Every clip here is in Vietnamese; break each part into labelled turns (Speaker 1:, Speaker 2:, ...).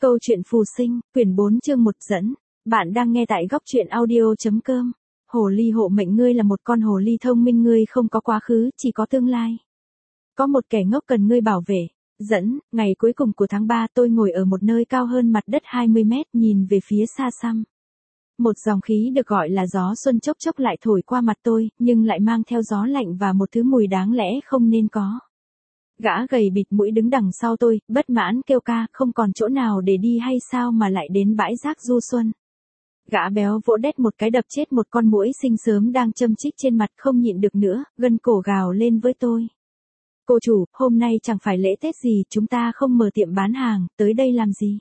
Speaker 1: Câu chuyện phù sinh, quyển 4 chương 1 dẫn. Bạn đang nghe tại góc truyện audio.com. Hồ ly hộ mệnh, ngươi là một con hồ ly thông minh, ngươi không có quá khứ, chỉ có tương lai. Có một kẻ ngốc cần ngươi bảo vệ. Dẫn, ngày cuối cùng của tháng 3 tôi ngồi ở một nơi cao hơn mặt đất 20 mét, nhìn về phía xa xăm. Một dòng khí được gọi là gió xuân chốc chốc lại thổi qua mặt tôi, nhưng lại mang theo gió lạnh và một thứ mùi đáng lẽ không nên có. Gã gầy bịt mũi đứng đằng sau tôi, bất mãn kêu ca, không còn chỗ nào để đi hay sao mà lại đến bãi rác du xuân. Gã béo vỗ đét một cái đập chết một con muỗi xinh sớm đang châm chích trên mặt, không nhịn được nữa, gân cổ gào lên với tôi. Cô chủ, hôm nay chẳng phải lễ Tết gì, chúng ta không mở tiệm bán hàng, tới đây làm gì?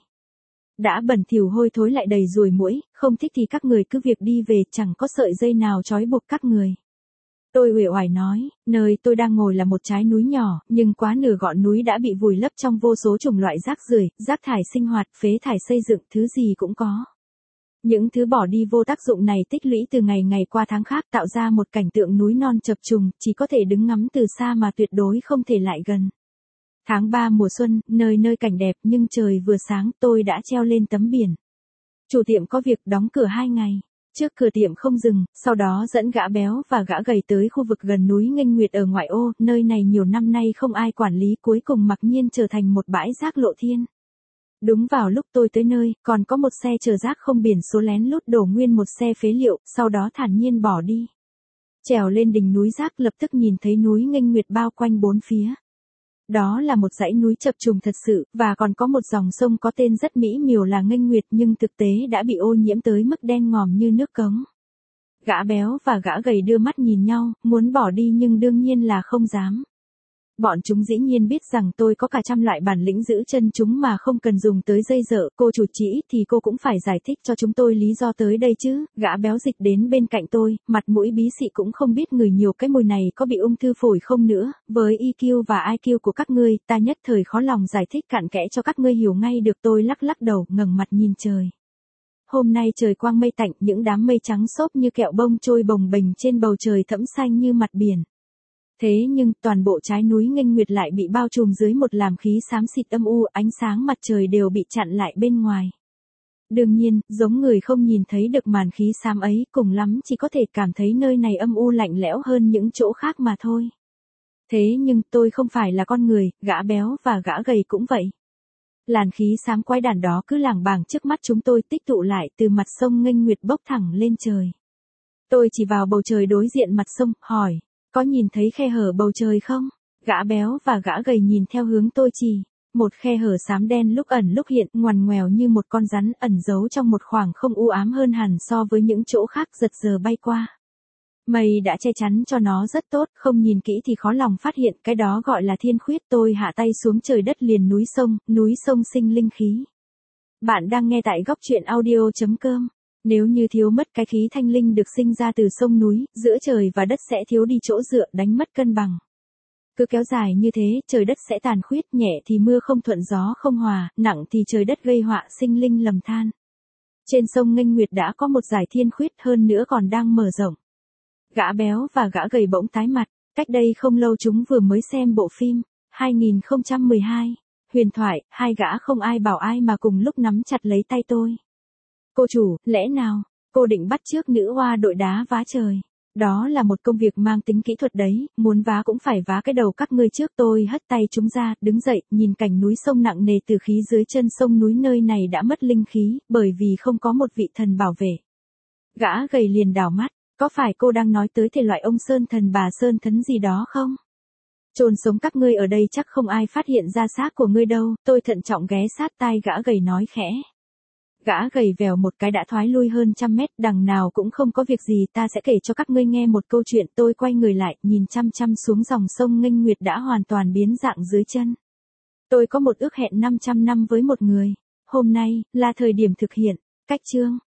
Speaker 1: Đã bẩn thỉu hôi thối lại đầy ruồi muỗi, không thích thì các người cứ việc đi về, chẳng có sợi dây nào trói buộc các người. Tôi uể oải nói, nơi tôi đang ngồi là một trái núi nhỏ, nhưng quá nửa ngọn núi đã bị vùi lấp trong vô số chủng loại rác rưởi, rác thải sinh hoạt, phế thải xây dựng, thứ gì cũng có. Những thứ bỏ đi vô tác dụng này tích lũy từ ngày qua tháng khác, tạo ra một cảnh tượng núi non chập trùng, chỉ có thể đứng ngắm từ xa mà tuyệt đối không thể lại gần. Tháng 3 mùa xuân, nơi nơi cảnh đẹp, nhưng trời vừa sáng tôi đã treo lên tấm biển. Chủ tiệm có việc đóng cửa 2 ngày. Trước cửa tiệm không dừng, sau đó dẫn gã béo và gã gầy tới khu vực gần núi Nghênh Nguyệt ở ngoại ô, nơi này nhiều năm nay không ai quản lý, cuối cùng mặc nhiên trở thành một bãi rác lộ thiên. Đúng vào lúc tôi tới nơi, còn có một xe chở rác không biển số lén lút đổ nguyên một xe phế liệu, sau đó thản nhiên bỏ đi. Trèo lên đỉnh núi rác, lập tức nhìn thấy núi Nghênh Nguyệt bao quanh bốn phía. Đó là một dãy núi chập trùng thật sự, và còn có một dòng sông có tên rất mỹ miều là Nghênh Nguyệt, nhưng thực tế đã bị ô nhiễm tới mức đen ngòm như nước cống. Gã béo và gã gầy đưa mắt nhìn nhau, muốn bỏ đi nhưng đương nhiên là không dám. Bọn chúng dĩ nhiên biết rằng tôi có cả trăm loại bản lĩnh giữ chân chúng mà không cần dùng tới dây dợ. Cô chủ chỉ thì cô cũng phải giải thích cho chúng tôi lý do tới đây chứ. Gã béo dịch đến bên cạnh tôi, mặt mũi bí xị, cũng không biết ngửi nhiều cái mùi này có bị ung thư phổi không nữa. Với EQ và IQ của các ngươi, ta nhất thời khó lòng giải thích cặn kẽ cho các ngươi hiểu ngay được. Tôi lắc lắc đầu, ngẩng mặt nhìn trời. Hôm nay trời quang mây tạnh, những đám mây trắng xốp như kẹo bông trôi bồng bềnh trên bầu trời thẫm xanh như mặt biển. Thế nhưng, toàn bộ trái núi Nghênh Nguyệt lại bị bao trùm dưới một làn khí xám xịt âm u, ánh sáng mặt trời đều bị chặn lại bên ngoài. Đương nhiên, giống người không nhìn thấy được màn khí xám ấy, cùng lắm chỉ có thể cảm thấy nơi này âm u lạnh lẽo hơn những chỗ khác mà thôi. Thế nhưng, tôi không phải là con người, gã béo và gã gầy cũng vậy. Làn khí xám quái đản đó cứ lảng bảng trước mắt chúng tôi, tích tụ lại từ mặt sông Nghênh Nguyệt bốc thẳng lên trời. Tôi chỉ vào bầu trời đối diện mặt sông, hỏi. Có nhìn thấy khe hở bầu trời không? Gã béo và gã gầy nhìn theo hướng tôi chỉ. Một khe hở xám đen lúc ẩn lúc hiện, ngoằn ngoèo như một con rắn, ẩn giấu trong một khoảng không u ám hơn hẳn so với những chỗ khác giật giờ bay qua. Mây đã che chắn cho nó rất tốt, không nhìn kỹ thì khó lòng phát hiện, cái đó gọi là thiên khuyết. Tôi hạ tay xuống trời đất liền núi sông sinh linh khí. Bạn đang nghe tại góc truyện audio.com. Nếu như thiếu mất cái khí thanh linh được sinh ra từ sông núi, giữa trời và đất sẽ thiếu đi chỗ dựa, đánh mất cân bằng. Cứ kéo dài như thế, trời đất sẽ tàn khuyết, nhẹ thì mưa không thuận gió không hòa, nặng thì trời đất gây họa, sinh linh lầm than. Trên sông Nghênh Nguyệt đã có một dải thiên khuyết, hơn nữa còn đang mở rộng. Gã béo và gã gầy bỗng tái mặt, cách đây không lâu chúng vừa mới xem bộ phim 2012, huyền thoại, hai gã không ai bảo ai mà cùng lúc nắm chặt lấy tay tôi. Cô chủ, lẽ nào, cô định bắt chước nữ hoa đội đá vá trời? Đó là một công việc mang tính kỹ thuật đấy, muốn vá cũng phải vá cái đầu các ngươi trước. Tôi hất tay chúng ra, đứng dậy, nhìn cảnh núi sông nặng nề từ khí dưới chân sông núi, nơi này đã mất linh khí, bởi vì không có một vị thần bảo vệ. Gã gầy liền đảo mắt, có phải cô đang nói tới thể loại ông Sơn Thần bà Sơn Thấn gì đó không? Chôn sống các ngươi ở đây chắc không ai phát hiện ra xác của ngươi đâu. Tôi thận trọng ghé sát tai gã gầy nói khẽ. Gã gầy vèo một cái đã thoái lui hơn 100 mét, đằng nào cũng không có việc gì, ta sẽ kể cho các ngươi nghe một câu chuyện. Tôi quay người lại, nhìn chăm chăm xuống dòng sông Nghênh Nguyệt đã hoàn toàn biến dạng dưới chân. Tôi có một ước hẹn 500 năm với một người. Hôm nay, là thời điểm thực hiện. Cách chương.